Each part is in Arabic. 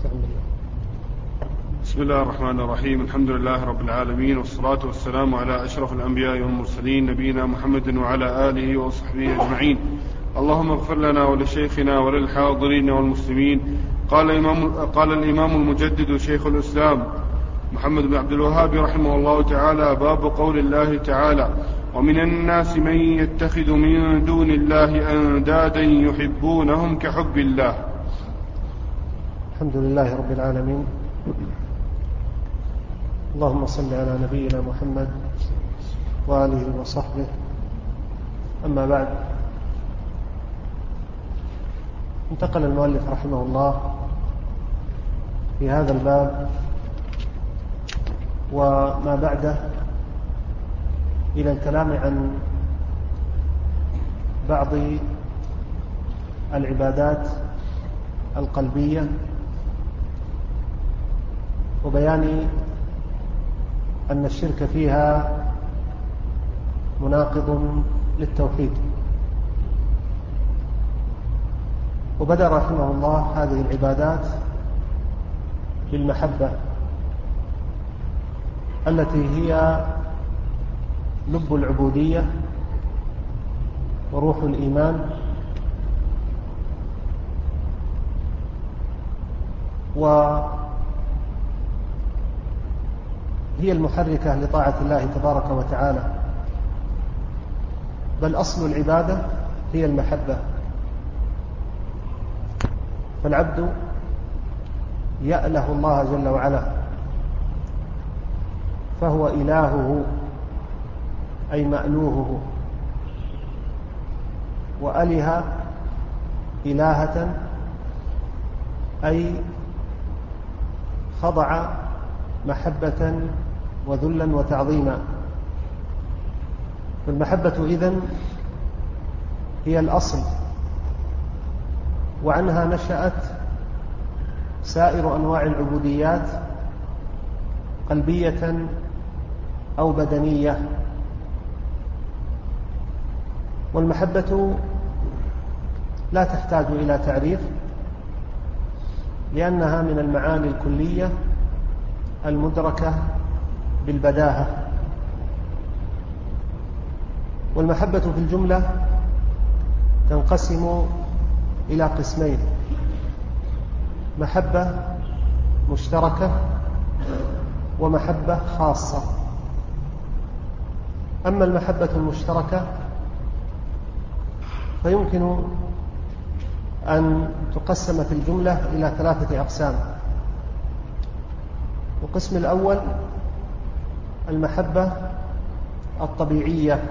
بسم الله الرحمن الرحيم. الحمد لله رب العالمين، والصلاة والسلام على أشرف الأنبياء والمرسلين نبينا محمد وعلى آله وصحبه أجمعين. اللهم اغفر لنا ولشيخنا وللحاضرين والمسلمين. قال الإمام المجدد شيخ الإسلام محمد بن عبد الوهاب رحمه الله تعالى: باب قول الله تعالى: ومن الناس من يتخذ من دون الله أندادا يحبونهم كحب الله. الحمد لله رب العالمين، اللهم صل على نبينا محمد وآله وصحبه. أما بعد، انتقل المؤلف رحمه الله في هذا الباب وما بعده إلى الكلام عن بعض العبادات القلبية وبيان أن الشرك فيها مناقض للتوحيد. وبدأ رحمه الله هذه العبادات بالمحبة التي هي لب العبودية وروح الإيمان، وهي المحركة لطاعة الله تبارك وتعالى، بل أصل العبادة هي المحبة. فالعبد يأله الله جل وعلا، فهو إلهه أي مألوهه، وأله إلهة أي خضع محبة وذلا وتعظيما. فالمحبة إذن هي الأصل، وعنها نشأت سائر أنواع العبوديات قلبية أو بدنية. والمحبة لا تحتاج إلى تعريف، لأنها من المعاني الكلية المدركة بالبداهة. والمحبة في الجملة تنقسم إلى قسمين: محبة مشتركة ومحبة خاصة. أما المحبة المشتركة فيمكن أن تقسم في الجملة إلى 3 أقسام. القسم الأول المحبة الطبيعية،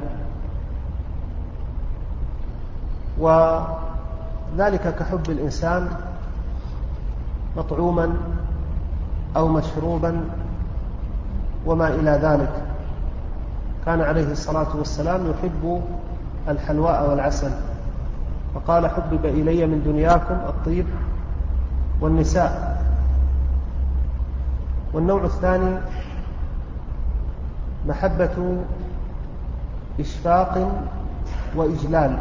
وذلك كحب الإنسان مطعوما أو مشروبا وما إلى ذلك. كان عليه الصلاة والسلام يحب الحلواء والعسل، فقال: حبب إلي من دنياكم الطيب والنساء. والنوع الثاني محبة إشفاق وإجلال.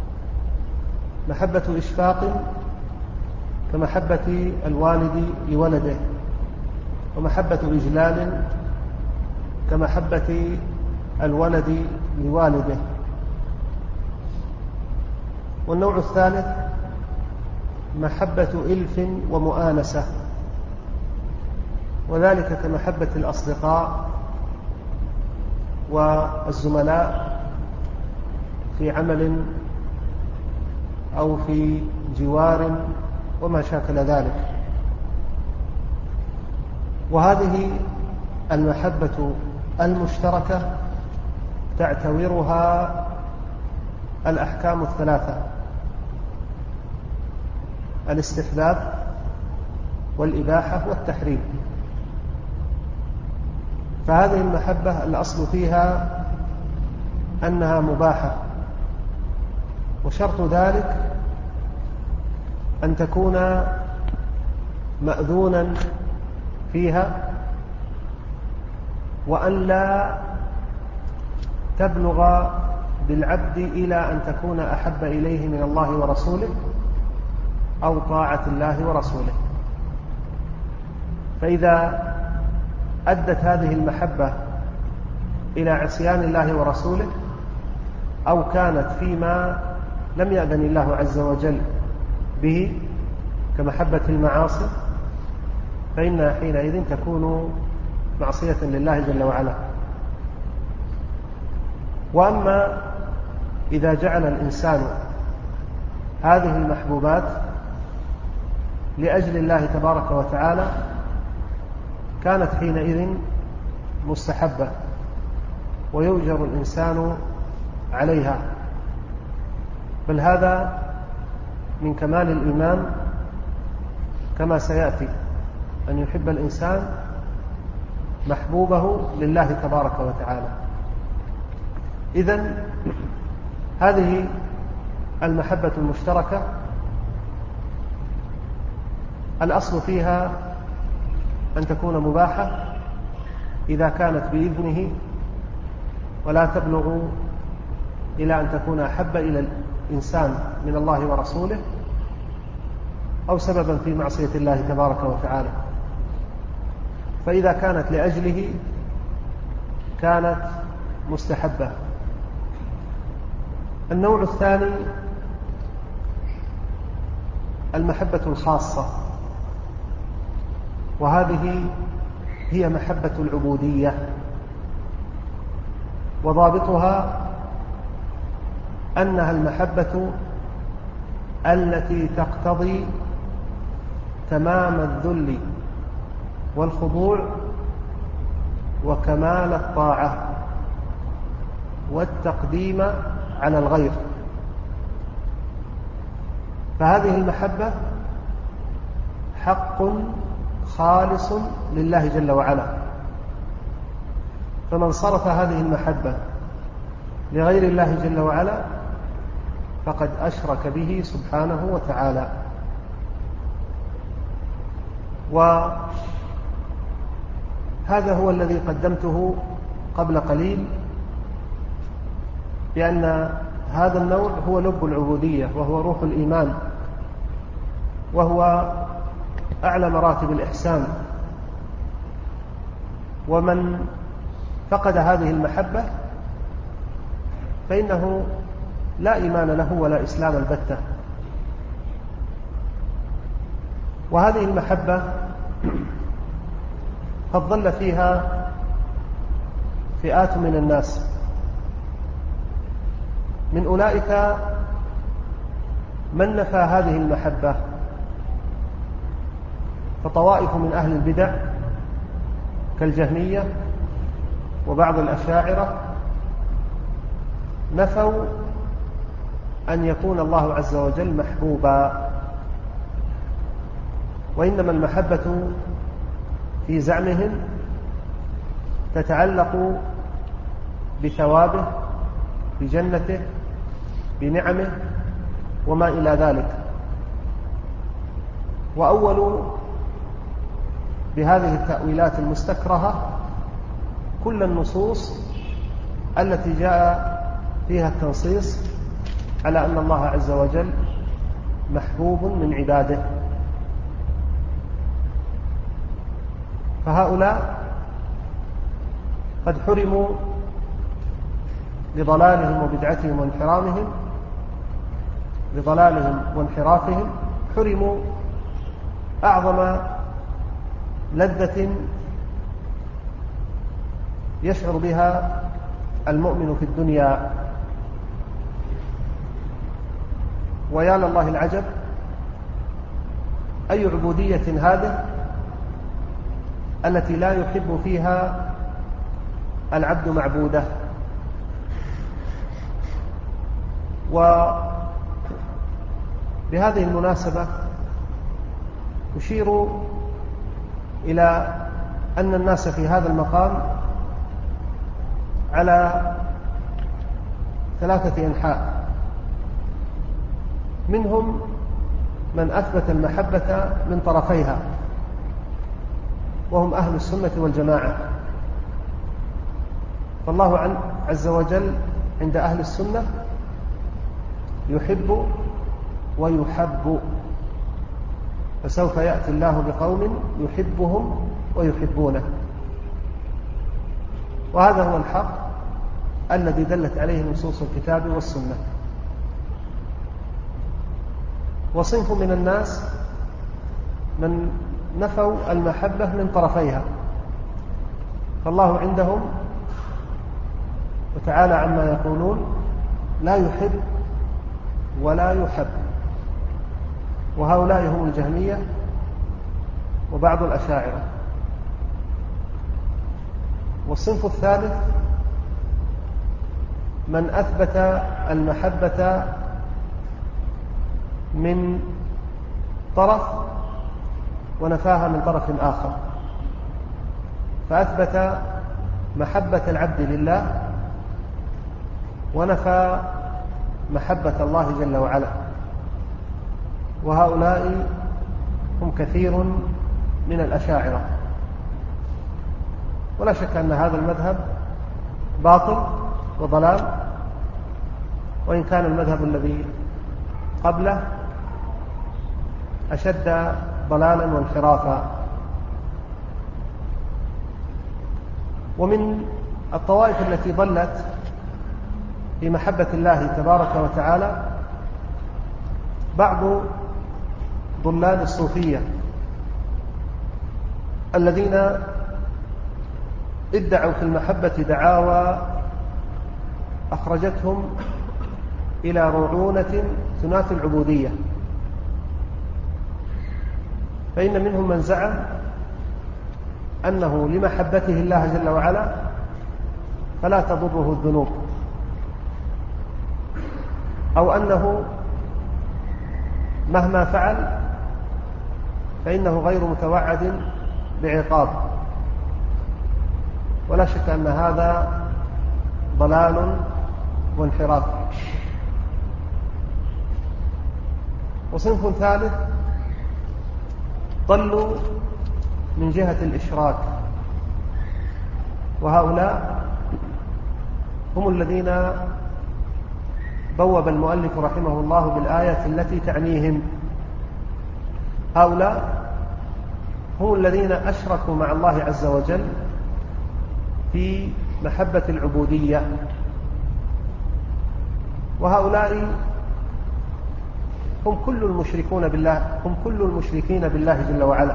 محبة إشفاق كمحبة الوالد لولده، ومحبة إجلال كمحبة الولد لوالده. والنوع الثالث محبة إلف ومؤانسة، وذلك كمحبة الأصدقاء والزملاء في عمل أو في جوار وما شاكل ذلك. وهذه المحبة المشتركة تعتبرها الأحكام 3: الاستحباب والإباحة والتحريم. فهذه المحبة الأصل فيها أنها مباحة، وشرط ذلك أن تكون مأذونا فيها، وأن لا تبلغ بالعبد إلى أن تكون أحب إليه من الله ورسوله أو طاعة الله ورسوله. فإذا أدت هذه المحبة إلى عصيان الله ورسوله أو كانت فيما لم يأذن الله عز وجل به كمحبة المعاصي فإنها حينئذ تكون معصية لله جل وعلا. وأما إذا جعل الإنسان هذه المحبوبات لأجل الله تبارك وتعالى كانت حينئذ مستحبة ويؤجر الإنسان عليها، بل هذا من كمال الإيمان كما سيأتي أن يحب الإنسان محبوبه لله تبارك وتعالى. إذن هذه المحبة المشتركة الأصل فيها أن تكون مباحة إذا كانت بإذنه، ولا تبلغ إلى أن تكون أحب إلى الإنسان من الله ورسوله أو سببا في معصية الله تبارك وتعالى. فإذا كانت لأجله كانت مستحبة. النوع الثاني المحبة الخاصة، وهذه هي محبة العبودية، وضابطها أنها المحبة التي تقتضي تمام الذل والخضوع وكمال الطاعة والتقديم على الغير. فهذه المحبة حق خالص لله جل وعلا، فمن صرف هذه المحبة لغير الله جل وعلا فقد أشرك به سبحانه وتعالى. وهذا هو الذي قدمته قبل قليل، بأن هذا النوع هو لب العبودية وهو روح الإيمان وهو أعلى مراتب الإحسان. ومن فقد هذه المحبة فإنه لا إيمان له ولا إسلام البتة. وهذه المحبة قد ظل فيها فئات من الناس، من أولئك من نفى هذه المحبة، فطوائف من أهل البدع كالجهمية وبعض الأشاعرة نفوا أن يكون الله عز وجل محبوبا، وإنما المحبة في زعمهم تتعلق بثوابه، بجنته، بنعمه وما إلى ذلك. وأول بهذه التأويلات المستكرهة كل النصوص التي جاء فيها التنصيص على أن الله عز وجل محبوب من عباده. فهؤلاء قد حرموا لضلالهم وبدعتهم وانحرافهم حرموا أعظم لذة يشعر بها المؤمن في الدنيا. ويا لله العجب، أي عبودية هذه التي لا يحب فيها العبد معبوده. وبهذه المناسبة أشير إلى أن الناس في هذا المقام على 3 أنحاء، منهم من أثبت المحبة من طرفيها وهم أهل السنة والجماعة. فالله عز وجل عند أهل السنة يحب ويحب، فسوف يأتي الله بقوم يحبهم ويحبونه. وهذا هو الحق الذي دلت عليه نصوص الكتاب والسنة. وصنف من الناس من نفوا المحبة من طرفيها، فالله عندهم وتعالى عما يقولون لا يحب ولا يحب، وهؤلاء هم الجهمية وبعض الأشاعرة. والصنف الثالث من أثبت المحبة من طرف ونفاها من طرف آخر، فأثبت محبة العبد لله ونفى محبة الله جل وعلا. وهؤلاء هم كثير من الأشاعرة. ولا شك أن هذا المذهب باطل وضلال، وإن كان المذهب الذي قبله أشد ضلالا وانحرافا. ومن الطوائف التي ضلت في محبة الله تبارك وتعالى بعض ضلال الصوفية الذين ادعوا في المحبة دعاوى أخرجتهم إلى رعونة تنافي العبودية. فإن منهم من زعم أنه لمحبته الله جل وعلا فلا تضره الذنوب، أو أنه مهما فعل فإنه غير متوعد بعقاب. ولا شك أن هذا ضلال وانحراف. وصنف ثالث ضلوا من جهة الإشراك، وهؤلاء هم الذين بوب المؤلف رحمه الله بالآية التي تعنيهم. هؤلاء هم الذين أشركوا مع الله عز وجل في محبة العبودية، وهؤلاء هم كل المشركون بالله، هم كل المشركين بالله جل وعلا.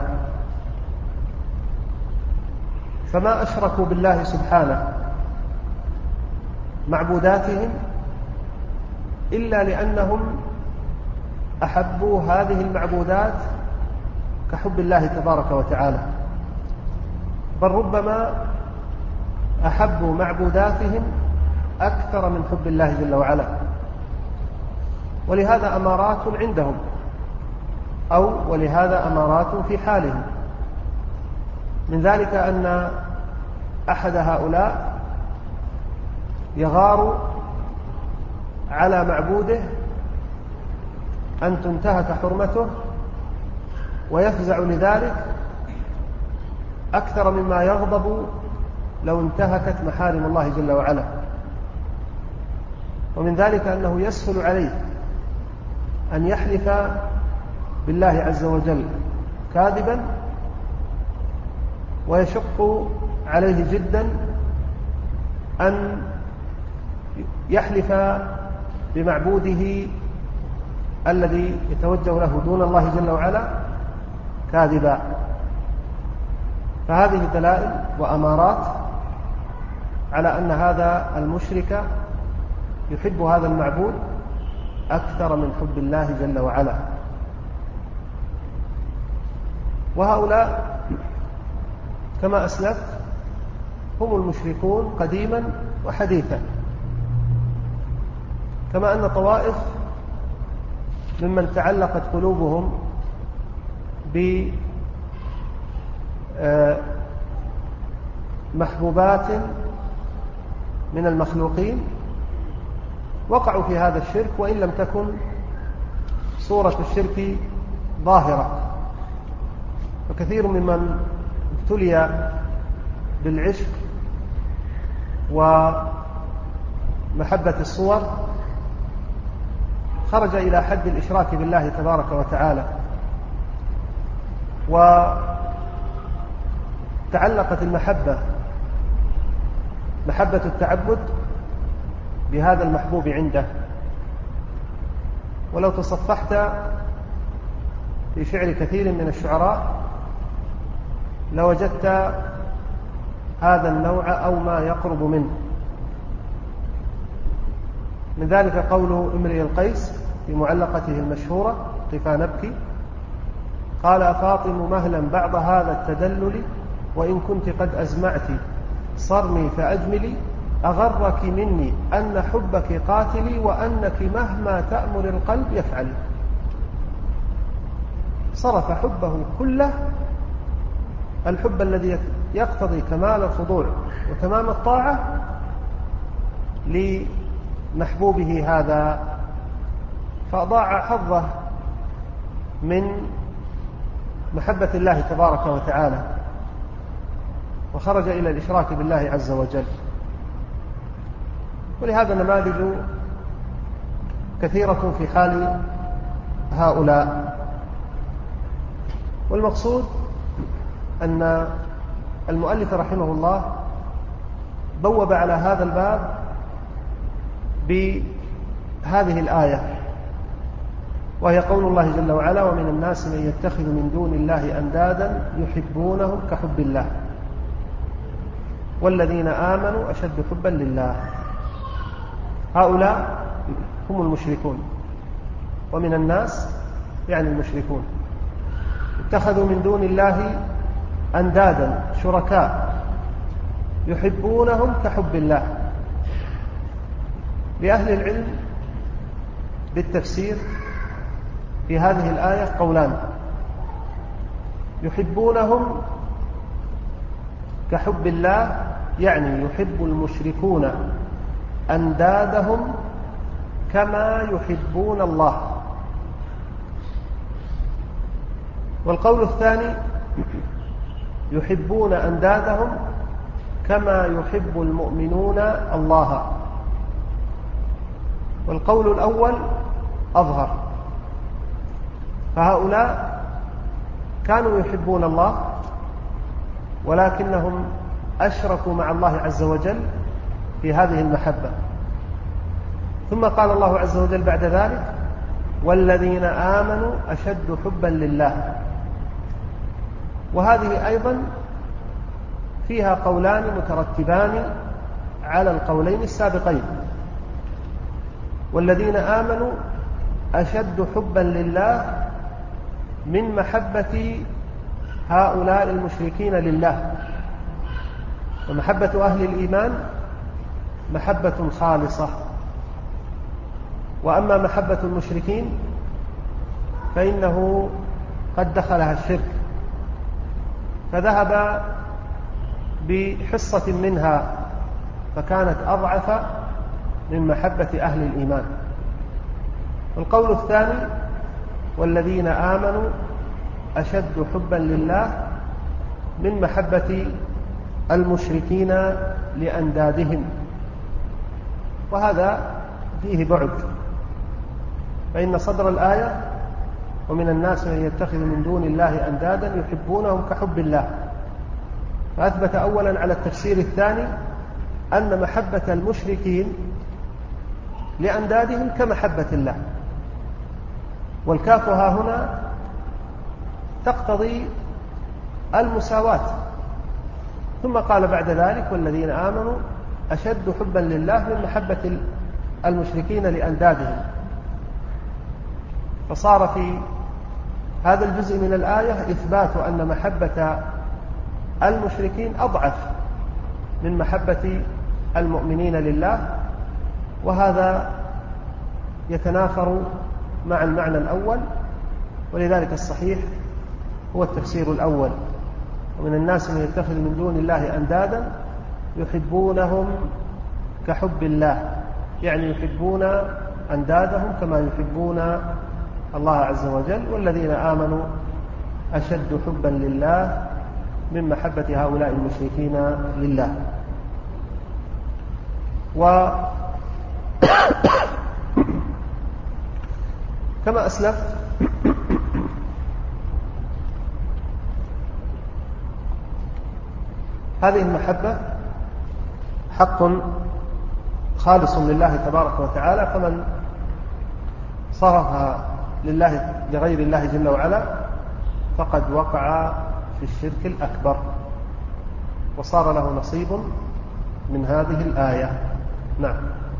فما أشركوا بالله سبحانه معبوداتهم إلا لأنهم أحبوا هذه المعبودات كحب الله تبارك وتعالى، بل ربما أحبوا معبوداتهم أكثر من حب الله جل وعلا. ولهذا أمارات عندهم، أو ولهذا أمارات في حالهم. من ذلك أن أحد هؤلاء يغار على معبوده أن تنتهك حرمته، ويفزع لذلك أكثر مما يغضب لو انتهكت محارم الله جل وعلا. ومن ذلك أنه يسهل عليه أن يحلف بالله عز وجل كاذبا، ويشق عليه جدا أن يحلف بمعبوده الذي يتوجه له دون الله جل وعلا كاذبا. فهذه دلائل وأمارات على أن هذا المشرك يحب هذا المعبود أكثر من حب الله جل وعلا. وهؤلاء كما أسلفت هم المشركون قديما وحديثا، كما أن طوائف ممن تعلقت قلوبهم بمحبوبات من المخلوقين وقعوا في هذا الشرك، وإن لم تكن صورة الشرك ظاهرة. فكثير ممن ابتلي بالعشق ومحبة الصور خرج إلى حد الإشراك بالله تبارك وتعالى، وتعلقت المحبة محبة التعبد بهذا المحبوب عنده. ولو تصفحت في شعر كثير من الشعراء لوجدت هذا النوع أو ما يقرب منه. من ذلك قول امرئ القيس في معلقته المشهورة قفا نبكي، قال: أفاطم مهلا بعض هذا التدلل، وإن كنت قد أزمعت صرمي فأجملي، أغرك مني أن حبك قاتلي، وأنك مهما تأمر القلب يفعل. صرف حبه كله، الحب الذي يقتضي كمال الخضوع وتمام الطاعة، لمحبوبه هذا، فأضاع حظه من محبة الله تبارك وتعالى، وخرج إلى الإشراك بالله عز وجل. ولهذا نماذج كثيرة في حال هؤلاء. والمقصود أن المؤلف رحمه الله بوب على هذا الباب بهذه الآية، وهي قول الله جل وعلا: ومن الناس من يتخذ من دون الله أندادا يحبونهم كحب الله والذين آمنوا أشد حبا لله. هؤلاء هم المشركون، ومن الناس يعني المشركون اتخذوا من دون الله أندادا شركاء يحبونهم كحب الله. لأهل العلم بالتفسير في هذه الآية قولان: يحبونهم كحب الله يعني يحب المشركون أندادهم كما يحبون الله. والقول الثاني: يحبون أندادهم كما يحب المؤمنون الله. والقول الأول أظهر، فهؤلاء كانوا يحبون الله ولكنهم أشركوا مع الله عز وجل في هذه المحبة. ثم قال الله عز وجل بعد ذلك: والذين آمنوا أشد حبا لله. وهذه أيضا فيها قولان مترتبان على القولين السابقين. والذين آمنوا أشد حبا لله من محبة هؤلاء المشركين لله. ومحبة أهل الإيمان محبة خالصة، وأما محبة المشركين فإنه قد دخلها الشرك، فذهب بحصة منها فكانت أضعف من محبة أهل الإيمان. والقول الثاني: والذين آمنوا أشد حبا لله من محبة المشركين لأندادهم. وهذا فيه بعد، فإن صدر الآية: ومن الناس من يتخذ من دون الله أندادا يحبونهم كحب الله، فأثبت أولا على التفسير الثاني أن محبة المشركين لأندادهم كمحبة الله. والكاف ها هنا تقتضي المساواة. ثم قال بعد ذلك: والذين آمنوا أشد حبا لله من محبة المشركين لأندادهم. فصار في هذا الجزء من الآية إثبات أن محبة المشركين أضعف من محبة المؤمنين لله، وهذا يتنافر مع المعنى الأول، ولذلك الصحيح هو التفسير الأول: ومن الناس من يتخذ من دون الله أندادا يحبونهم كحب الله، يعني يحبون أندادهم كما يحبون الله عز وجل. والذين آمنوا أشد حبا لله من محبة هؤلاء المشركين لله. كما أسلفت هذه المحبة حق خالص لله تبارك وتعالى، فمن صرفها لغير الله جل وعلا فقد وقع في الشرك الأكبر وصار له نصيب من هذه الآية. نعم.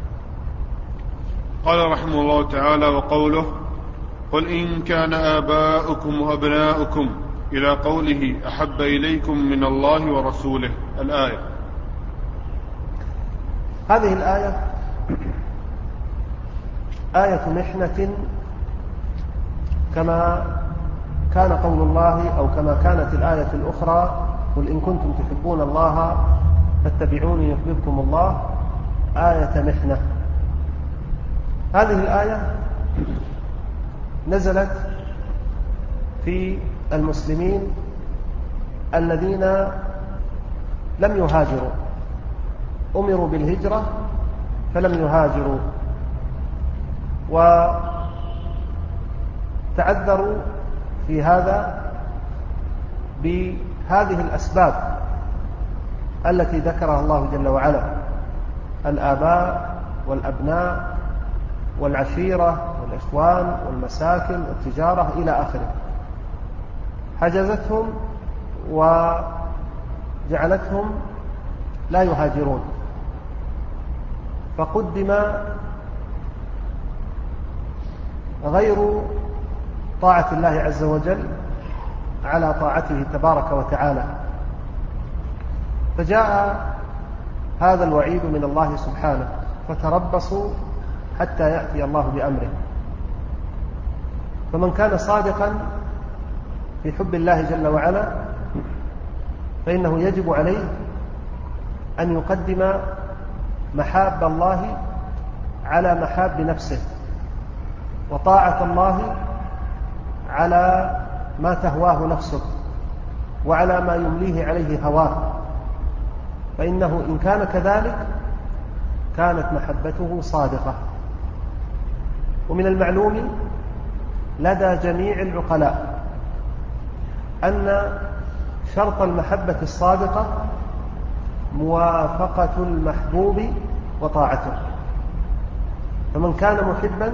قال رحمه الله تعالى: وقوله: قل إن كان آباؤكم وأبناؤكم إلى قوله: أحب إليكم من الله ورسوله، الآية. هذه الآية آية محنة، كما كان قول الله أو كما كانت الآية الأخرى: قل إن كنتم تحبون الله فاتبعوني يحببكم الله، آية محنة. هذه الآية نزلت في المسلمين الذين لم يهاجروا، أمروا بالهجرة فلم يهاجروا، وتعذروا في هذا بهذه الأسباب التي ذكرها الله جل وعلا: الآباء والأبناء والعشيرة والإخوان والمساكن والتجارة إلى آخره، حجزتهم وجعلتهم لا يهاجرون، فقدم غير طاعة الله عز وجل على طاعته تبارك وتعالى، فجاء هذا الوعيد من الله سبحانه: فتربصوا حتى يأتي الله بأمره. فمن كان صادقا في حب الله جل وعلا فإنه يجب عليه أن يقدم محاب الله على محاب نفسه، وطاعة الله على ما تهواه نفسه وعلى ما يمليه عليه هواه، فإنه إن كان كذلك كانت محبته صادقة. ومن المعلوم لدى جميع العقلاء أن شرط المحبة الصادقة موافقة المحبوب وطاعته، فمن كان محبا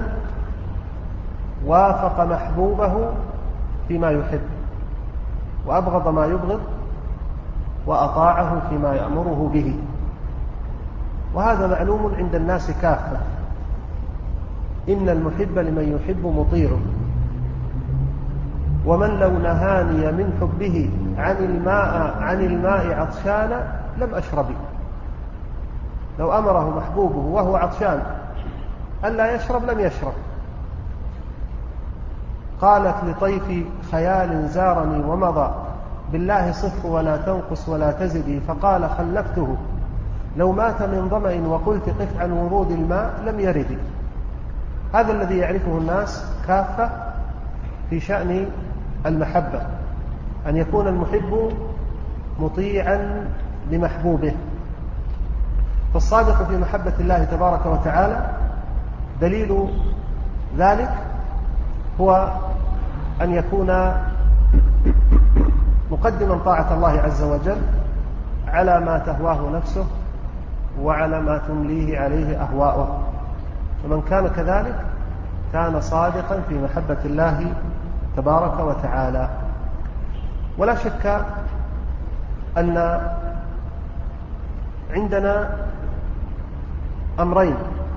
وافق محبوبه فيما يحب، وأبغض ما يبغض، وأطاعه فيما يأمره به، وهذا معلوم عند الناس كافة. إن المحب لمن يحب مطيع، ومن لو نهاني من حبه عن الماء عطشانا لم أشرب. لو أمره محبوبه وهو عطشان ألا يشرب لم يشرب. قالت لطيف خيال زارني ومضى: بالله صف ولا تنقص ولا تزدي. فقال: خلفته لو مات من ظمأ وقلت قف عن ورود الماء لم يرد. هذا الذي يعرفه الناس كافة في شأن المحبة، أن يكون المحب مطيعا لمحبوبه. فالصادق في محبة الله تبارك وتعالى دليل ذلك هو أن يكون مقدما طاعة الله عز وجل على ما تهواه نفسه وعلى ما تمليه عليه أهواؤه، فمن كان كذلك كان صادقا في محبة الله تبارك وتعالى. ولا شك أن عندنا أمرين: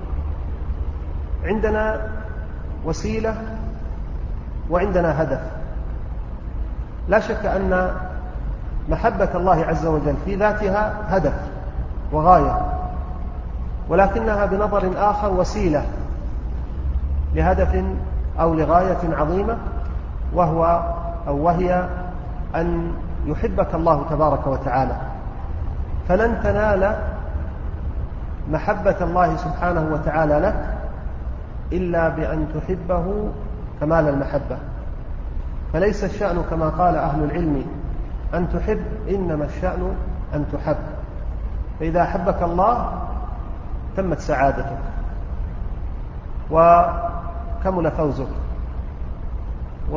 عندنا وسيلة وعندنا هدف. لا شك أن محبة الله عز وجل في ذاتها هدف وغاية، ولكنها بنظر آخر وسيلة لهدف أو لغاية عظيمة، وهي أن يحبك الله تبارك وتعالى. فلن تنال محبة الله سبحانه وتعالى لك إلا بأن تحبه كمال المحبة. فليس الشأن كما قال أهل العلم أن تحب، إنما الشأن أن تحب. فإذا أحبك الله تمت سعادتك وكمل فوزك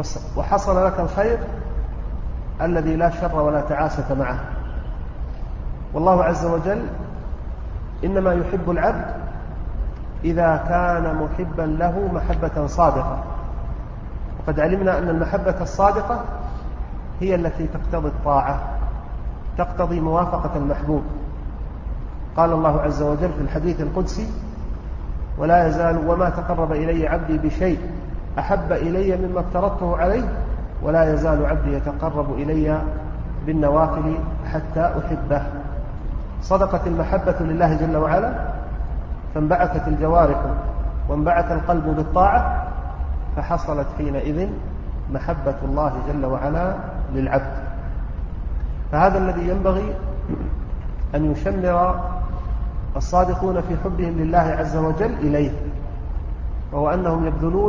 وحصل لك الخير الذي لا شر ولا تعاسة معه. والله عز وجل إنما يحب العبد إذا كان محبا له محبة صادقة، وقد علمنا أن المحبة الصادقة هي التي تقتضي الطاعة، تقتضي موافقة المحبوب. قال الله عز وجل في الحديث القدسي: ولا يزال وما تقرب إلي عبدي بشيء أحب إلي مما افترضته عليه ولا يزال عبدي يتقرب إلي بالنوافل حتى أحبه. صدقت المحبة لله جل وعلا، فانبعثت الجوارح وانبعث القلب بالطاعة، فحصلت حينئذ محبة الله جل وعلا للعبد. فهذا الذي ينبغي أن يشمر الصادقون في حبهم لله عز وجل إليه، وهو أنهم يبذلون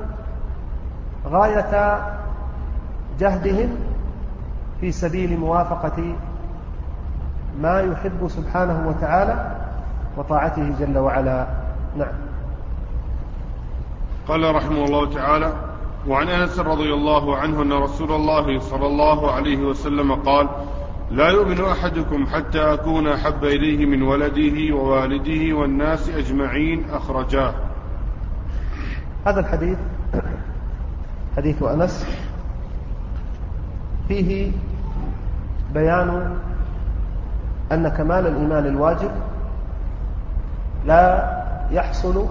غاية جهدهم في سبيل موافقة ما يحب سبحانه وتعالى وطاعته جل وعلا. نعم. قال رحمه الله تعالى: وعن أنس رضي الله عنه أن رسول الله صلى الله عليه وسلم قال: لا يؤمن أحدكم حتى أكون أحب إليه من ولده ووالده والناس أجمعين. أخرجاه. هذا الحديث حديث أنس فيه بيان أن كمال الإيمان الواجب لا يحصل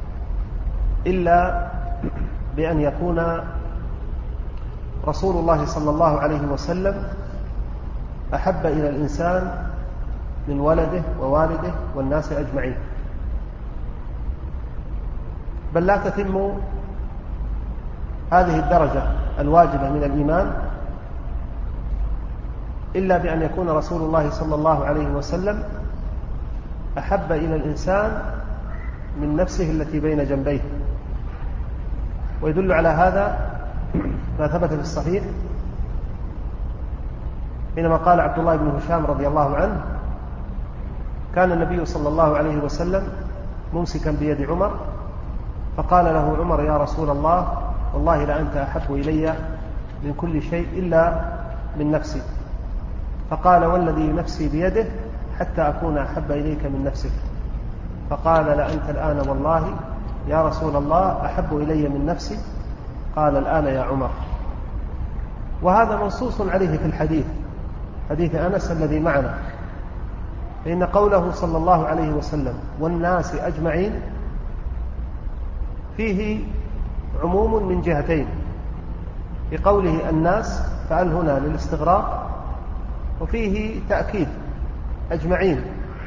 إلا بأن يكون رسول الله صلى الله عليه وسلم أحب إلى الإنسان من ولده ووالده والناس أجمعين، بل لا تتم هذه الدرجة الواجبة من الإيمان إلا بأن يكون رسول الله صلى الله عليه وسلم أحب إلى الإنسان من نفسه التي بين جنبيه. ويدل على هذا ما ثبت في الصحيح حينما قال عبد الله بن هشام رضي الله عنه: كان النبي صلى الله عليه وسلم ممسكا بيد عمر، فقال له عمر: يا رسول الله، والله لأنت أحب إلي من كل شيء إلا من نفسي. فقال: والذي نفسي بيده حتى أكون أحب إليك من نفسك. فقال: لأنت الآن والله يا رسول الله أحب إلي من نفسي. قال: الآن يا عمر. وهذا منصوص عليه في الحديث، حديث أنس الذي معنا، فإن قوله صلى الله عليه وسلم والناس أجمعين فيه عموم من جهتين. بقوله الناس فعل هنا للاستغراق، وفيه تأكيد أجمعين،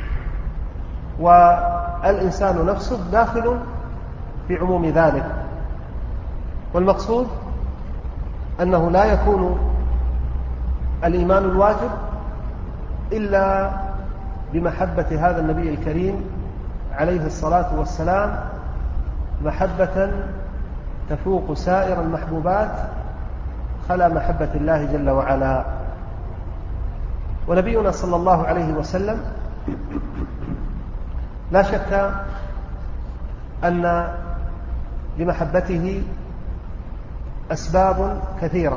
والإنسان نفسه داخل في عموم ذلك. والمقصود أنه لا يكون الإيمان الواجب إلا بمحبة هذا النبي الكريم عليه الصلاة والسلام محبة تفوق سائر المحبوبات خلا محبة الله جل وعلا. ونبينا صلى الله عليه وسلم لا شك أن لمحبته أسباب كثيرة،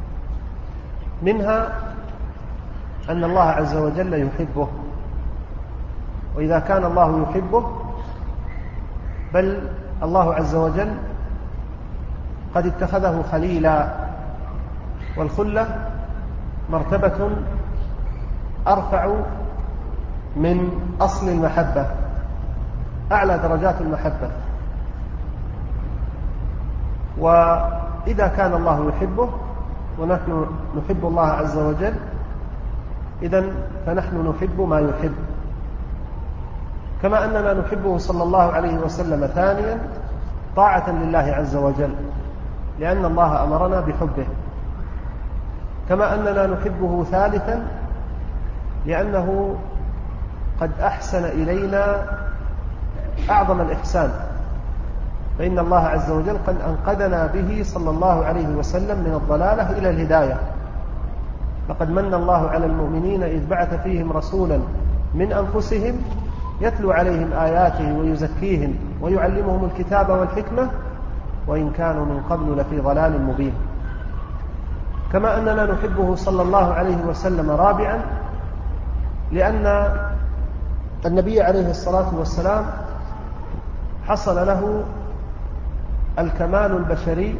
منها أن الله عز وجل يحبه، وإذا كان الله يحبه بل الله عز وجل قد اتخذه خليلا، والخلة مرتبة أرفع من أصل المحبة، أعلى درجات المحبة. وإذا كان الله يحبه ونحن نحب الله عز وجل، إذن فنحن نحب ما يحب، كما أننا نحبه صلى الله عليه وسلم ثانيا طاعة لله عز وجل، لأن الله أمرنا بحبه، كما أننا نحبه ثالثا لأنه قد أحسن إلينا أعظم الإحسان، فإن الله عز وجل قد أنقذنا به صلى الله عليه وسلم من الضلالة إلى الهداية. فقد من الله على المؤمنين إذ بعث فيهم رسولا من أنفسهم يتلو عليهم آياته ويزكيهم ويعلمهم الكتاب والحكمة وإن كانوا من قبل لفي ضلال مبين. كما أننا نحبه صلى الله عليه وسلم رابعا لأن النبي عليه الصلاة والسلام حصل له الكمال البشري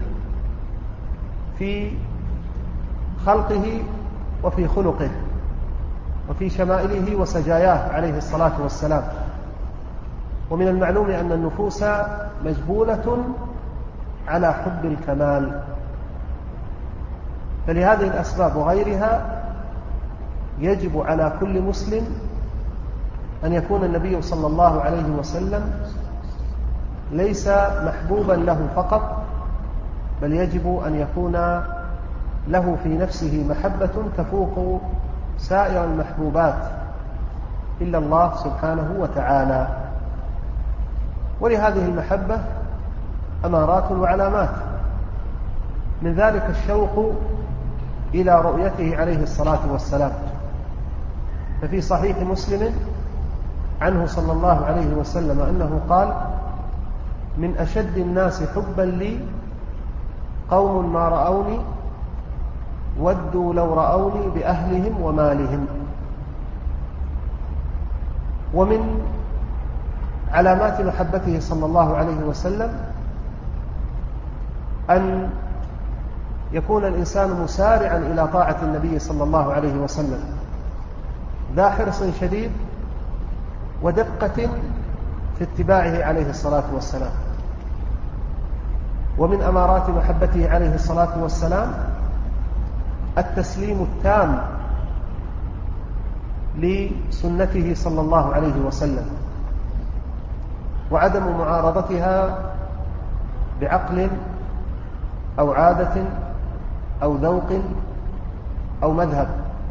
في خلقه وفي خلقه وفي شمائله وسجاياه عليه الصلاة والسلام. ومن المعلوم أن النفوس مجبولة على حب الكمال، فلهذه الأسباب وغيرها يجب على كل مسلم أن يكون النبي صلى الله عليه وسلم ليس محبوبا له فقط، بل يجب أن يكون له في نفسه محبة تفوق سائر المحبوبات إلا الله سبحانه وتعالى. ولهذه المحبة أمارات وعلامات، من ذلك الشوق إلى رؤيته عليه الصلاة والسلام. ففي صحيح مسلم عنه صلى الله عليه وسلم أنه قال: من أشد الناس حبا لي قوم ما رأوني ودوا لو رأوني بأهلهم ومالهم. ومن علامات محبته صلى الله عليه وسلم أن يكون الإنسان مسارعا إلى طاعة النبي صلى الله عليه وسلم، ذا حرص شديد ودقة في اتباعه عليه الصلاة والسلام. ومن أمارات محبته عليه الصلاة والسلام التسليم التام لسنته صلى الله عليه وسلم، وعدم معارضتها بعقل أو عادة أو ذوق أو مذهب.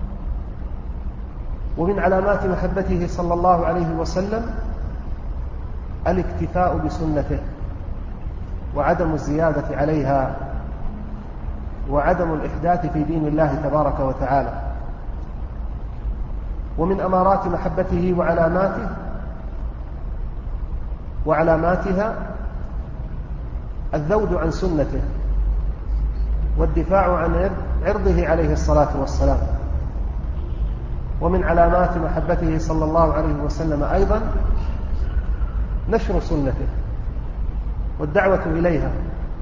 ومن علامات محبته صلى الله عليه وسلم الاكتفاء بسنته وعدم الزيادة عليها وعدم الإحداث في دين الله تبارك وتعالى. ومن أمارات محبته وعلاماتها الذود عن سنته والدفاع عن عرضه عليه الصلاة والسلام. ومن علامات محبته صلى الله عليه وسلم أيضا نشر سنته والدعوة إليها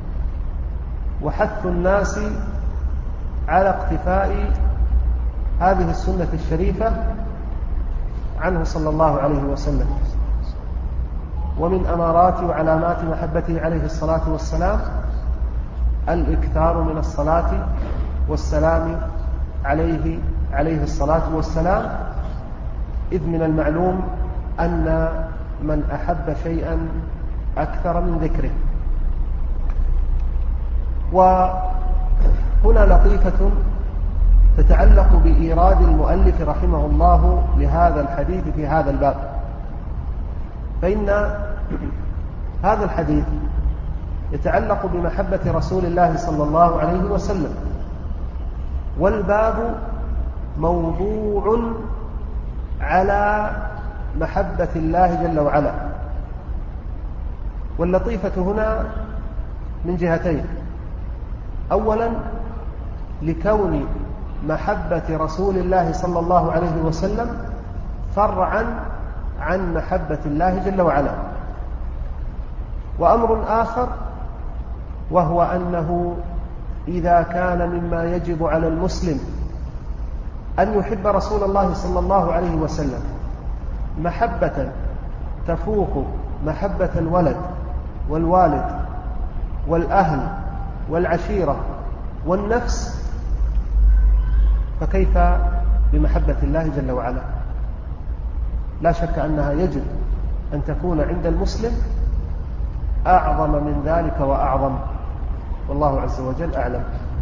وحث الناس على اقتفاء هذه السنة الشريفة عنه صلى الله عليه وسلم. ومن أمارات وعلامات محبته عليه الصلاة والسلام الإكثار من الصلاة والسلام عليه الصلاة والسلام، إذ من المعلوم أن من أحب شيئا أكثر من ذكره. وهنا لطيفة تتعلق بإيراد المؤلف رحمه الله لهذا الحديث في هذا الباب، فإن هذا الحديث يتعلق بمحبة رسول الله صلى الله عليه وسلم، والباب موضوع على محبة الله جل وعلا. واللطيفة هنا من جهتين: أولا لكون محبة رسول الله صلى الله عليه وسلم فرعا عن محبة الله جل وعلا، وأمر آخر وهو أنه إذا كان مما يجب على المسلم أن يحب رسول الله صلى الله عليه وسلم محبة تفوق محبة الولد والوالد والأهل والعشيرة والنفس، فكيف بمحبة الله جل وعلا؟ لا شك أنها يجب أن تكون عند المسلم أعظم من ذلك وأعظم، والله عز وجل أعلم.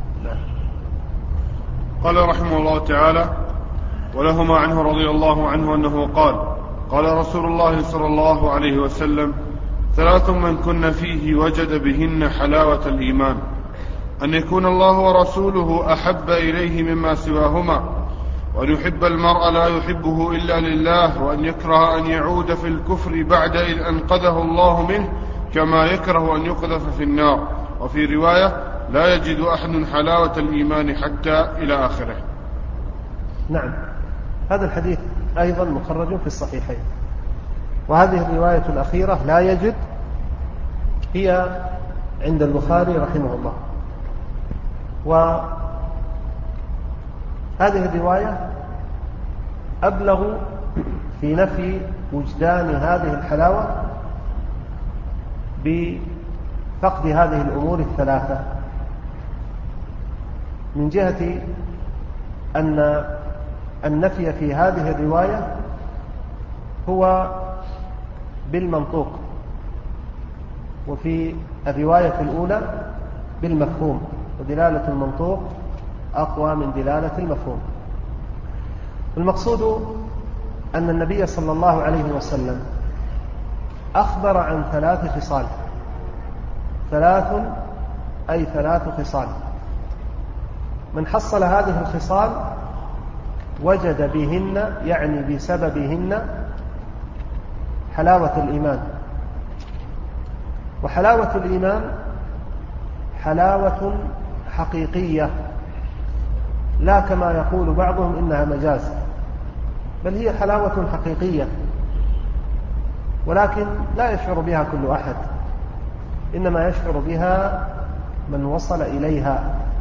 قال رحمه الله تعالى: ولهما عنه رضي الله عنه أنه قال رسول الله صلى الله عليه وسلم: 3 من كن فيه وجد بهن حلاوة الإيمان: أن يكون الله ورسوله أحب إليه مما سواهما، وأن يحب المرء لا يحبه إلا لله، وأن يكره أن يعود في الكفر بعد إذ أنقذه الله منه، كما يكره أن يقذف في النار. وفي رواية: لا يجد أحد حلاوة الإيمان حتى إلى آخره. نعم، هذا الحديث أيضا مخرج في الصحيحين. وهذه الرواية الأخيرة لا يجد، هي عند البخاري رحمه الله. وهذه الرواية أبلغ في نفي وجدان هذه الحلاوة بفقد هذه الأمور الثلاثة، من جهة أن النفي في هذه الرواية هو بالمنطوق، وفي الرواية الأولى بالمفهوم، ودلالة المنطوق أقوى من دلالة المفهوم. المقصود أن النبي صلى الله عليه وسلم أخبر عن 3 خصال، 3 أي 3 خصال، من حصل هذه الخصال وجد بهن، يعني بسببهن، حلاوة الإيمان. وحلاوة الإيمان حلاوة حقيقية، لا كما يقول بعضهم إنها مجاز، بل هي حلاوة حقيقية، ولكن لا يشعر بها كل أحد، إنما يشعر بها من وصل إليها.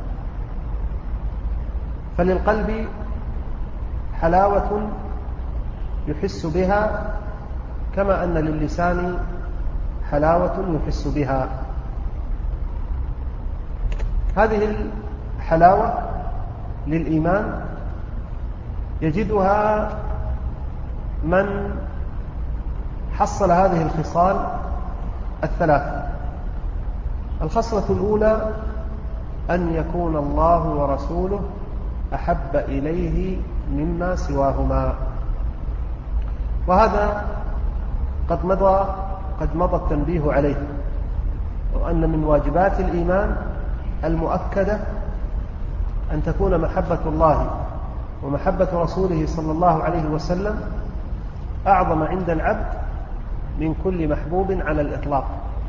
فللقلب حلاوة يحس بها كما أن للسان حلاوة يحس بها. هذه الحلاوة للإيمان يجدها من حصل هذه الخصال الثلاث. الخصلة الأولى أن يكون الله ورسوله أحب إليه مما سواهما، وهذا قد مضى التنبيه عليه، وأن من واجبات الإيمان المؤكدة أن تكون محبة الله ومحبة رسوله صلى الله عليه وسلم أعظم عند العبد من كل محبوب على الإطلاق.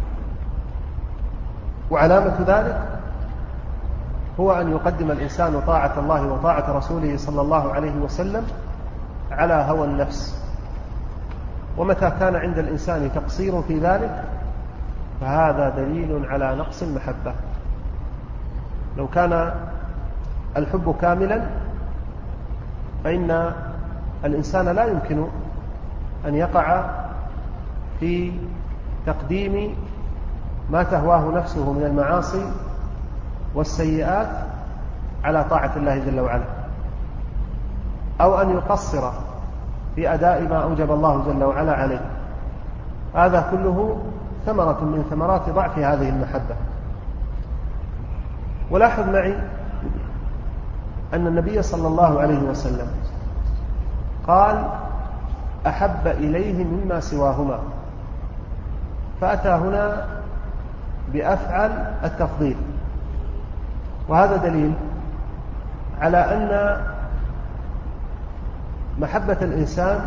وعلامة ذلك هو أن يقدم الإنسان طاعة الله وطاعة رسوله صلى الله عليه وسلم على هوى النفس، ومتى كان عند الإنسان تقصير في ذلك فهذا دليل على نقص المحبة. لو كان الحب كاملا فإن الإنسان لا يمكن أن يقع في تقديم ما تهواه نفسه من المعاصي والسيئات على طاعة الله جل وعلا، أو أن يقصر في أداء ما أوجب الله جل وعلا عليه. هذا كله ثمرة من ثمرات ضعف هذه المحبة. ولاحظ معي أن النبي صلى الله عليه وسلم قال أحب إليه مما سواهما، فأتى هنا بأفعل التفضيل، وهذا دليل على أن محبة الإنسان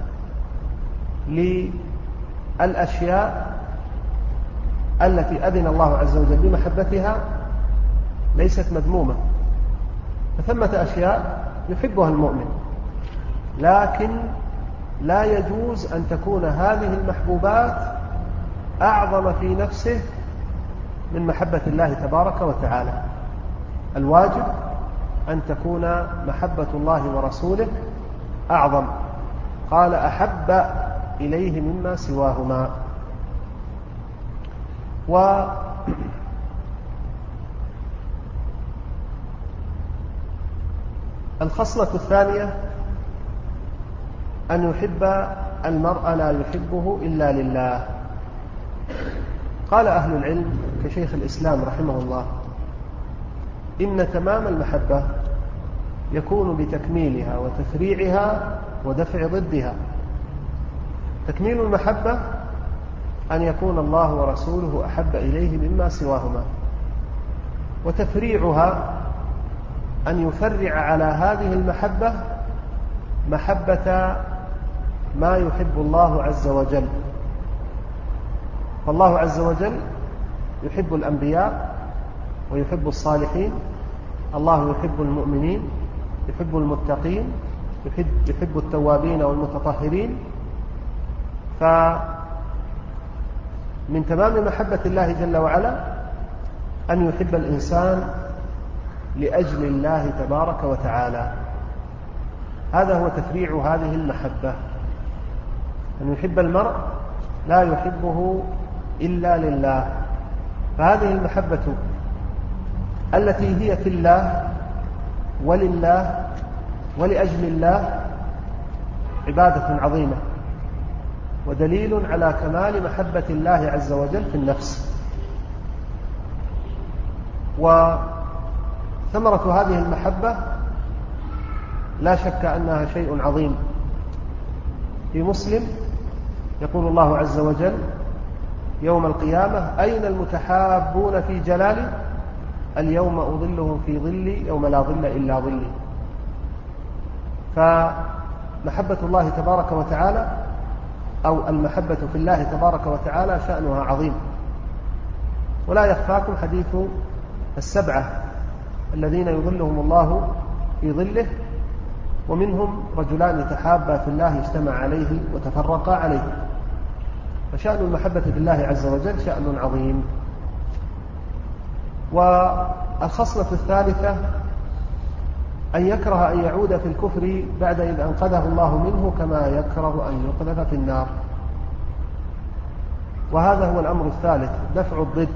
للأشياء التي أذن الله عز وجل بمحبتها ليست مذمومة. فثمة أشياء يحبها المؤمن، لكن لا يجوز أن تكون هذه المحبوبات أعظم في نفسه من محبة الله تبارك وتعالى. الواجب أن تكون محبة الله ورسوله أعظم. قال أحب إليه مما سواهما. والخصلة الثانية أن يحب المرء لا يحبه إلا لله. قال أهل العلم كشيخ الإسلام رحمه الله إن تمام المحبة يكون بتكميلها وتفريعها ودفع ضدها. تكميل المحبة أن يكون الله ورسوله أحب إليه مما سواهما، وتفريعها أن يفرع على هذه المحبة محبة ما يحب الله عز وجل. فالله عز وجل يحب الأنبياء ويحب الصالحين، الله يحب المؤمنين، يحب المتقين، يحب التوابين والمتطهرين، فمن تمام محبة الله جل وعلا أن يحب الإنسان لأجل الله تبارك وتعالى. هذا هو تفريع هذه المحبة، أن يحب المرء لا يحبه إلا لله. فهذه المحبة التي هي في الله ولله ولأجل الله عبادة عظيمة، ودليل على كمال محبة الله عز وجل في النفس. وثمرة هذه المحبة لا شك أنها شيء عظيم. في مسلم يقول الله عز وجل يوم القيامة: أين المتحابون في جلالي؟ اليوم أظلهم في ظلي يوم لا ظل إلا ظلي. فمحبة الله تبارك وتعالى أو المحبة في الله تبارك وتعالى شأنها عظيم. ولا يخفاكم حديث السبعة الذين يظلهم الله في ظله، ومنهم رجلان تحابا في الله اجتمع عليه وتفرقا عليه. فشأن المحبة في الله عز وجل شأن عظيم. والخصلة الثالثة أن يكره أن يعود في الكفر بعد إذ أنقذه الله منه، كما يكره أن يقذف في النار. وهذا هو الأمر الثالث، دفع الضد.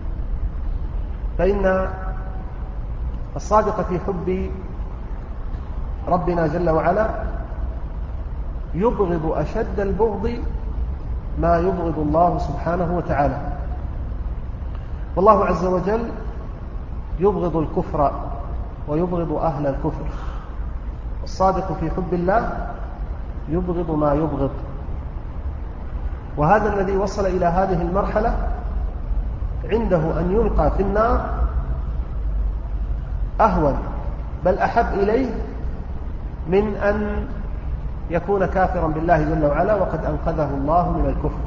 فإن الصادق في حب ربنا جل وعلا يبغض أشد البغض ما يبغض الله سبحانه وتعالى. والله عز وجل يبغض الكفر ويبغض أهل الكفر. الصادق في حب الله يبغض ما يبغض. وهذا الذي وصل إلى هذه المرحلة عنده أن يلقى في النار أهون بل أحب إليه من أن يكون كافرا بالله جل وعلا وقد أنقذه الله من الكفر.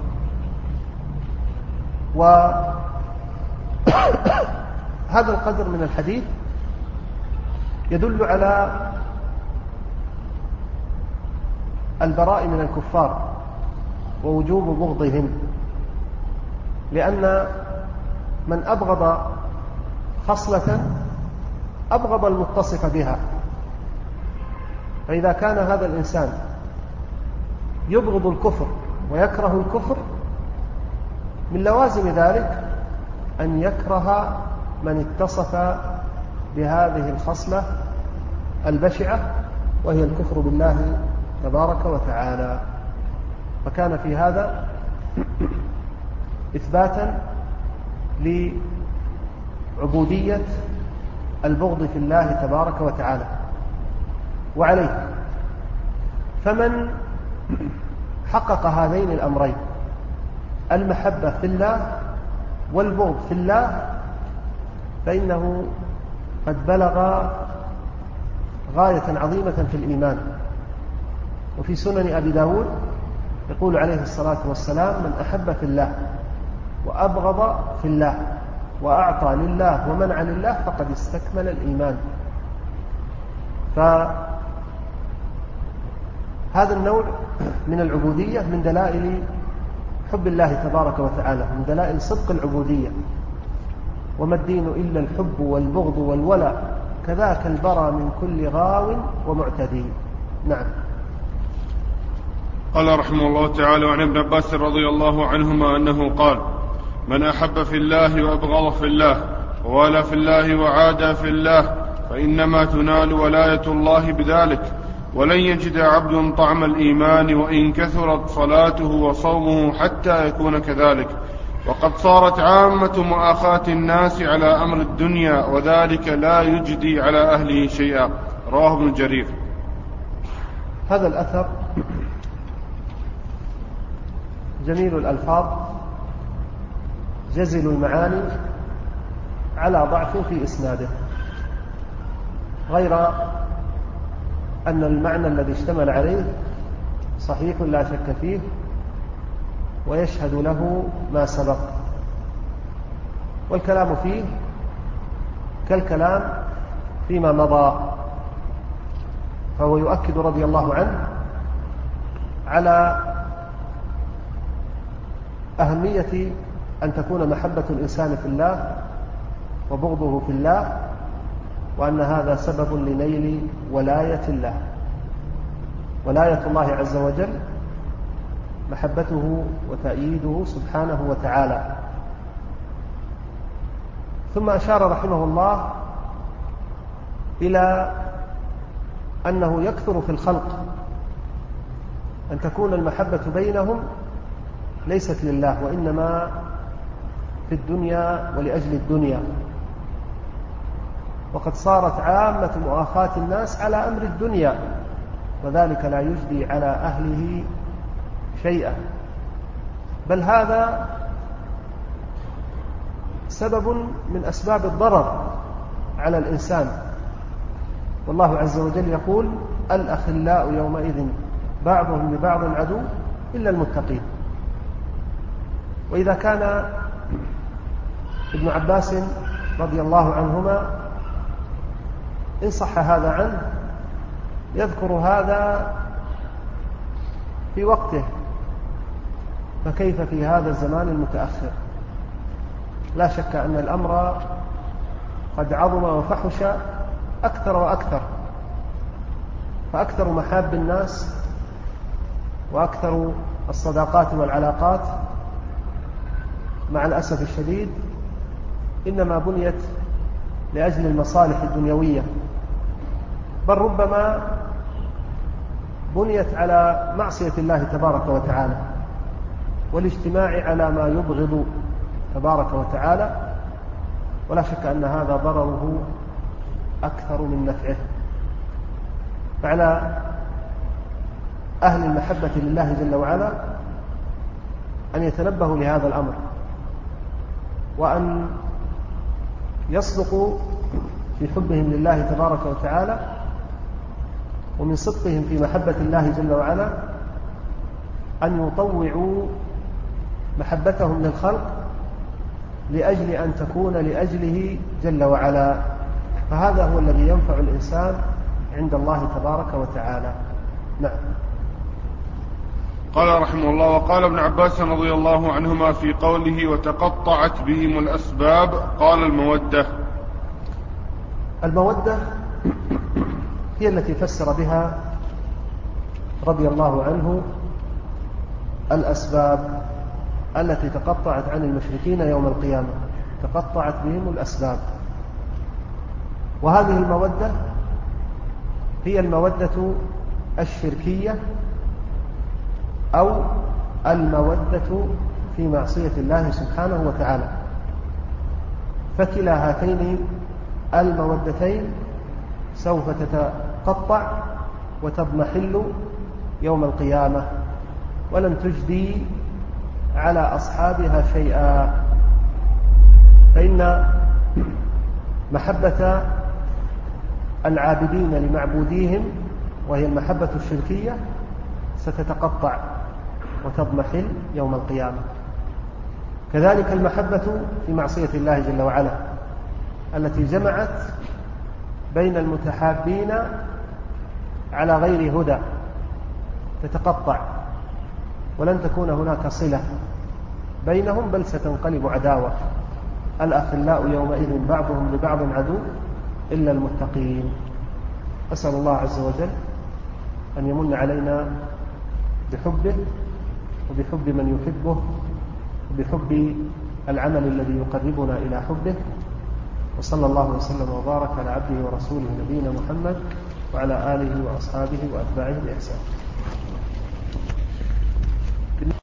وهذا القدر من الحديث يدل على البراء من الكفار ووجوب بغضهم، لأن من أبغض خصلة أبغض المتصف بها. فإذا كان هذا الإنسان يبغض الكفر ويكره الكفر، من لوازم ذلك أن يكره من اتصف بهذه الخصلة البشعة وهي الكفر بالله تبارك وتعالى. فكان في هذا إثباتا لعبودية البغض في الله تبارك وتعالى. وعليه فمن حقق هذين الأمرين، المحبة في الله والبغض في الله، فإنه قد بلغ غاية عظيمة في الإيمان. وفي سنن أبي داود يقول عليه الصلاة والسلام: من أحب في الله وأبغض في الله وأعطى لله ومنع لله فقد استكمل الإيمان. فهذا النوع من العبودية من دلائل حب الله تبارك وتعالى، من دلائل صدق العبودية. وما الدين إلا الحب والبغض والولاء، كذاك البرى من كل غاو ومعتدي. نعم. قال رحمه الله تعالى: وعن ابن عباس رضي الله عنهما أنه قال: من أحب في الله وأبغض في الله ووالى في الله وعادى في الله فإنما تنال ولاية الله بذلك، ولن يجد عبد طعم الإيمان وإن كثرت صلاته وصومه حتى يكون كذلك. وقد صارت عامة مؤاخاة الناس على أمر الدنيا، وذلك لا يجدي على أهله شيئا. رواه ابن جرير. هذا الأثر جميل الألفاظ جزل المعاني على ضعف في إسناده، غير أن المعنى الذي اشتمل عليه صحيح لا شك فيه، ويشهد له ما سبق. والكلام فيه كالكلام فيما مضى. فهو يؤكد رضي الله عنه على أهمية أن تكون محبة الإنسان في الله وبغضه في الله، وأن هذا سبب لنيل ولاية الله. ولاية الله عز وجل محبته وتأييده سبحانه وتعالى. ثم أشار رحمه الله إلى أنه يكثر في الخلق أن تكون المحبة بينهم ليست لله، وإنما في الدنيا ولأجل الدنيا، وقد صارت عامة مؤاخاة الناس على أمر الدنيا، وذلك لا يجدي على أهله شيئا، بل هذا سبب من أسباب الضرر على الإنسان. والله عز وجل يقول: الأخلاء يومئذ بعضهم لبعض عدو إلا المتقين. وإذا كان ابن عباس رضي الله عنهما إن صح هذا عنه يذكر هذا في وقته، فكيف في هذا الزمان المتأخر؟ لا شك أن الأمر قد عظم وفحش أكثر وأكثر، فأكثر محاب الناس وأكثر الصداقات والعلاقات مع الأسف الشديد إنما بنيت لأجل المصالح الدنيوية، بل ربما بنيت على معصية الله تبارك وتعالى والاجتماع على ما يبغض تبارك وتعالى، ولا شك أن هذا ضرره أكثر من نفعه. فعلى أهل المحبة لله جل وعلا أن يتنبهوا لهذا الأمر، وأن يصدقوا في حبهم لله تبارك وتعالى، ومن صدقهم في محبة الله جل وعلا أن يطوعوا محبتهم للخلق لأجل أن تكون لأجله جل وعلا، فهذا هو الذي ينفع الإنسان عند الله تبارك وتعالى. نعم. قال رحمه الله: وقال ابن عباس رضي الله عنهما في قوله: وتقطعت بهم الأسباب، قال: المودة هي التي فسر بها رضي الله عنه الأسباب التي تقطعت عن المشركين يوم القيامة، تقطعت بهم الأسباب. وهذه المودة هي المودة الشركية أو المودة في معصية الله سبحانه وتعالى، فكلا هاتين المودتين سوف تتقطع وتضمحل يوم القيامة، ولن تجدي على أصحابها شيئا، فإن محبة العابدين لمعبوديهم وهي المحبة الشركية ستتقطع وتضمحل يوم القيامة. كذلك المحبة في معصية الله جل وعلا التي جمعت بين المتحابين على غير هدى تتقطع، ولن تكون هناك صلة بينهم، بل ستنقلب عداوة. الأخلاء يومئذ بعضهم لبعض عدو إلا المتقين. أسأل الله عز وجل أن يمن علينا بحبه وبحب من يحبه وبحب العمل الذي يقربنا إلى حبه، وصلى الله وسلم وبارك على عبده ورسوله نبينا محمد وعلى آله وأصحابه وأتباعه بإحسان.